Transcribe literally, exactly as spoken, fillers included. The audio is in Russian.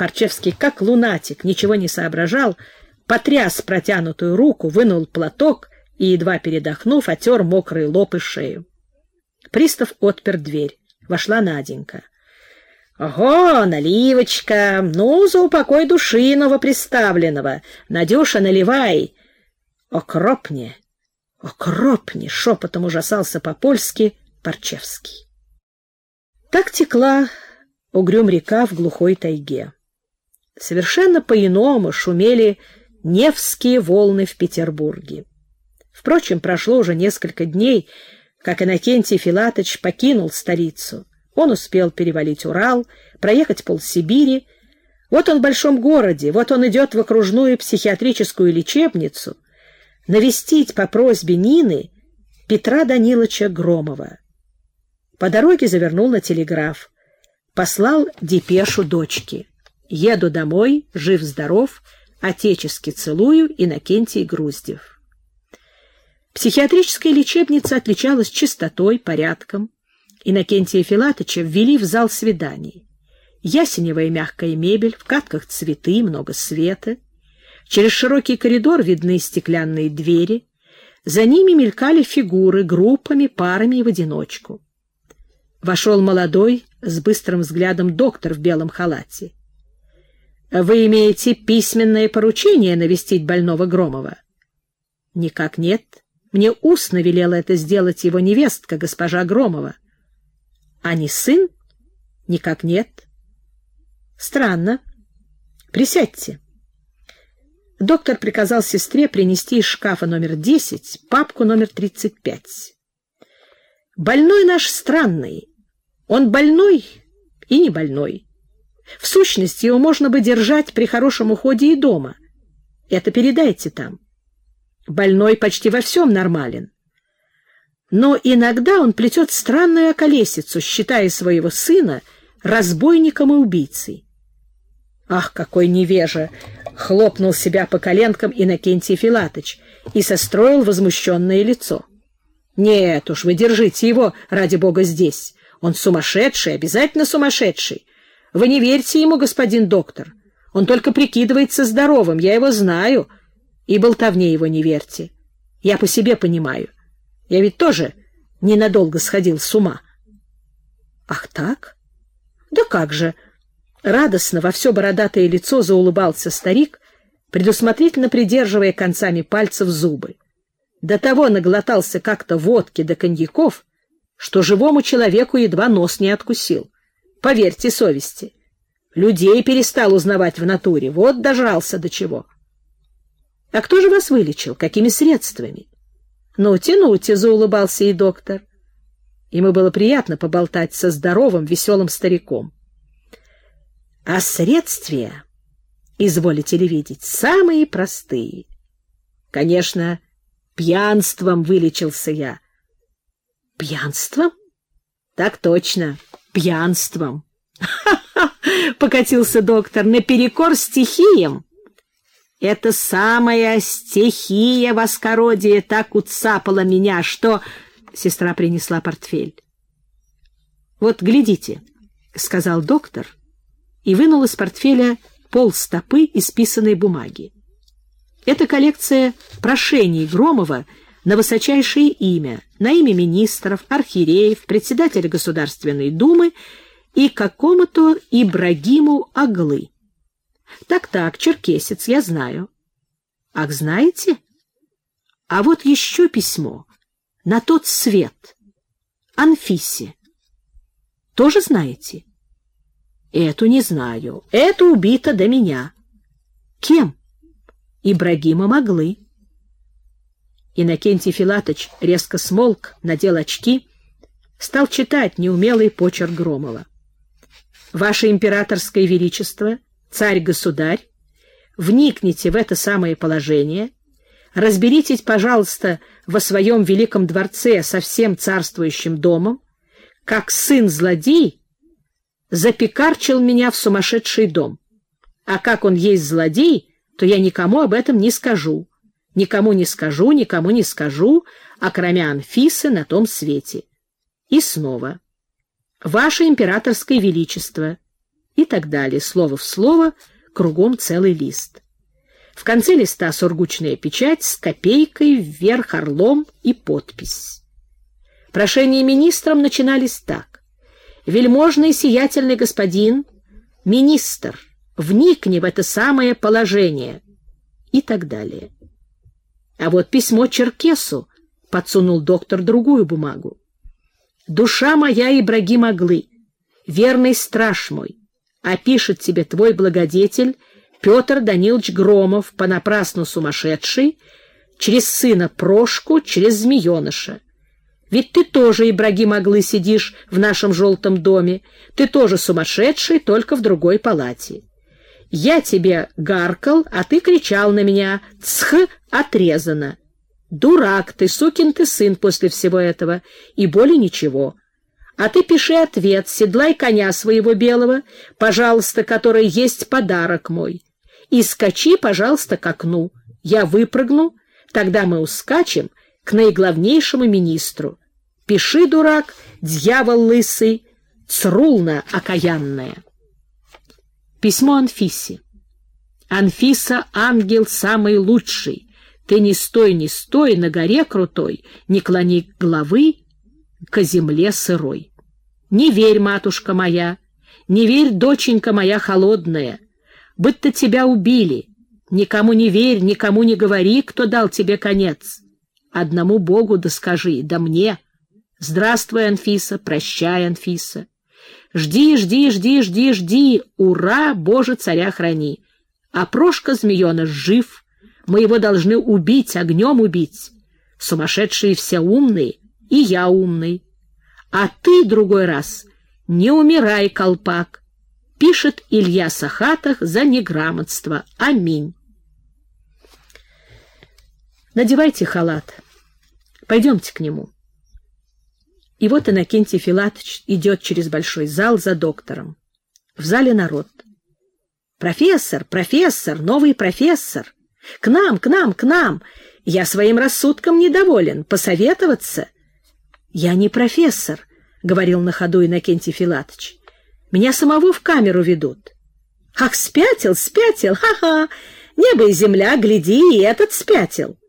Парчевский, как лунатик, ничего не соображал, потряс протянутую руку, вынул платок и, едва передохнув, отер мокрый лоб и шею. Пристав отпер дверь. Вошла Наденька. — Ого, наливочка! Ну, за упокой души новоприставленного! Надюша, наливай! — Окропни! Окропни! — шепотом ужасался по-польски Парчевский. Так текла угрюм река в глухой тайге. Совершенно по-иному шумели невские волны в Петербурге. Впрочем, прошло уже несколько дней, как Иннокентий Филатыч покинул столицу. Он успел перевалить Урал, проехать полсибири. Вот он в большом городе, вот он идет в окружную психиатрическую лечебницу навестить по просьбе Нины Петра Даниловича Громова. По дороге завернул на телеграф, послал депешу дочке. «Еду домой, жив-здоров, отечески целую, Иннокентий Груздев». Психиатрическая лечебница отличалась чистотой, порядком. Иннокентия Филатыча ввели в зал свиданий. Ясеневая мягкая мебель, в катках цветы, много света. Через широкий коридор видны стеклянные двери. За ними мелькали фигуры группами, парами и в одиночку. Вошел молодой, с быстрым взглядом доктор в белом халате. «Вы имеете письменное поручение навестить больного Громова?» «Никак нет. Мне устно велела это сделать его невестка, госпожа Громова». «А не сын?» «Никак нет». «Странно. Присядьте». Доктор приказал сестре принести из шкафа номер десять папку номер тридцать пять. «Больной наш странный. Он больной и не больной. В сущности, его можно бы держать при хорошем уходе и дома. Это передайте там. Больной почти во всем нормален. Но иногда он плетет странную околесицу, считая своего сына разбойником и убийцей». «Ах, какой невежа!» — хлопнул себя по коленкам Иннокентий Филатыч и состроил возмущенное лицо. «Нет уж, вы держите его, ради бога, здесь. Он сумасшедший, обязательно сумасшедший. Вы не верьте ему, господин доктор. Он только прикидывается здоровым, я его знаю. И болтовне его не верьте. Я по себе понимаю. Я ведь тоже ненадолго сходил с ума». «Ах так? Да как же!» Радостно во все бородатое лицо заулыбался старик, предусмотрительно придерживая концами пальцев зубы. До того наглотался как-то водки да коньяков, что живому человеку едва нос не откусил. Поверьте совести. Людей перестал узнавать в натуре, вот дожрался до чего. — А кто же вас вылечил? Какими средствами? — Ну-те, ну-те, — заулыбался и доктор. Ему было приятно поболтать со здоровым, веселым стариком. А средствия, изволите ли видеть, самые простые. Конечно, пьянством вылечился я. Пьянством? Так точно, пьянством. Ха-ха, покатился доктор, наперекор стихиям. Это самая стихия воскородия так уцапала меня, что... Сестра принесла портфель. Вот, глядите, — сказал доктор, и вынул из портфеля полстопы исписанной бумаги. Это коллекция прошений Громова на высочайшее имя, на имя министров, архиереев, председателя Государственной Думы и какому-то Ибрагиму Аглы. Так-так, черкесец, я знаю. Ах, знаете? А вот еще письмо на тот свет, Анфисе. Тоже знаете? Эту не знаю. Эту убита до меня. Кем? Ибрагимом Аглы. Иннокентий Филатыч резко смолк, надел очки, стал читать неумелый почерк Громова. «Ваше императорское величество, царь-государь, вникните в это самое положение, разберитесь, пожалуйста, во своем великом дворце со всем царствующим домом, как сын-злодей запекарчил меня в сумасшедший дом. А как он есть злодей, то я никому об этом не скажу. Никому не скажу, никому не скажу, окромя Анфисы на том свете». И снова. «Ваше императорское величество, И так далее, слово в слово, кругом целый лист. В конце листа сургучная печать с копейкой вверх орлом и подпись. Прошения министрам начинались так: «Вельможный сиятельный господин, министр, вникни в это самое положение» и так далее. А вот письмо черкесу, подсунул доктор другую бумагу. «Душа моя, Ибрагим Аглы, верный страж мой, а пишет тебе твой благодетель Петр Данилович Громов, понапрасну сумасшедший, через сына Прошку, через змееныша. Ведь ты тоже, Ибрагим Аглы, сидишь в нашем желтом доме, ты тоже сумасшедший, только в другой палате. Я тебе гаркал, а ты кричал на меня: «Цх, отрезано!» Дурак ты, сукин ты сын после всего этого, и более ничего. А ты пиши ответ, седлай коня своего белого, пожалуйста, который есть подарок мой, и скачи, пожалуйста, к окну. Я выпрыгну, тогда мы ускачем к наиглавнейшему министру. Пиши, дурак, дьявол лысый, црулна окаянная». Письмо Анфисе. «Анфиса, ангел самый лучший. Ты не стой, не стой на горе крутой, не клони головы ко земле сырой. Не верь, матушка моя, не верь, доченька моя холодная, будто тебя убили. Никому не верь, никому не говори, кто дал тебе конец. Одному Богу да скажи, да мне. Здравствуй, Анфиса, прощай, Анфиса. Жди, жди, жди, жди, жди, ура, Боже, царя храни. А Прошка змееныш жив. Мы его должны убить, огнем убить. Сумасшедшие все умные, и я умный. А ты другой раз не умирай, колпак», — пишет Илья Сахатых за неграмотство. Аминь. «Надевайте халат. Пойдемте к нему». И вот Иннокентий Филатович идет через большой зал за доктором. В зале народ. «Профессор, профессор, новый профессор! К нам, к нам, к нам! Я своим рассудком недоволен. Посоветоваться?» «Я не профессор», — говорил на ходу Иннокентий Филатович. «Меня самого в камеру ведут». «Ах, спятил, спятил! Ха-ха! Небо и земля, гляди, и этот спятил!»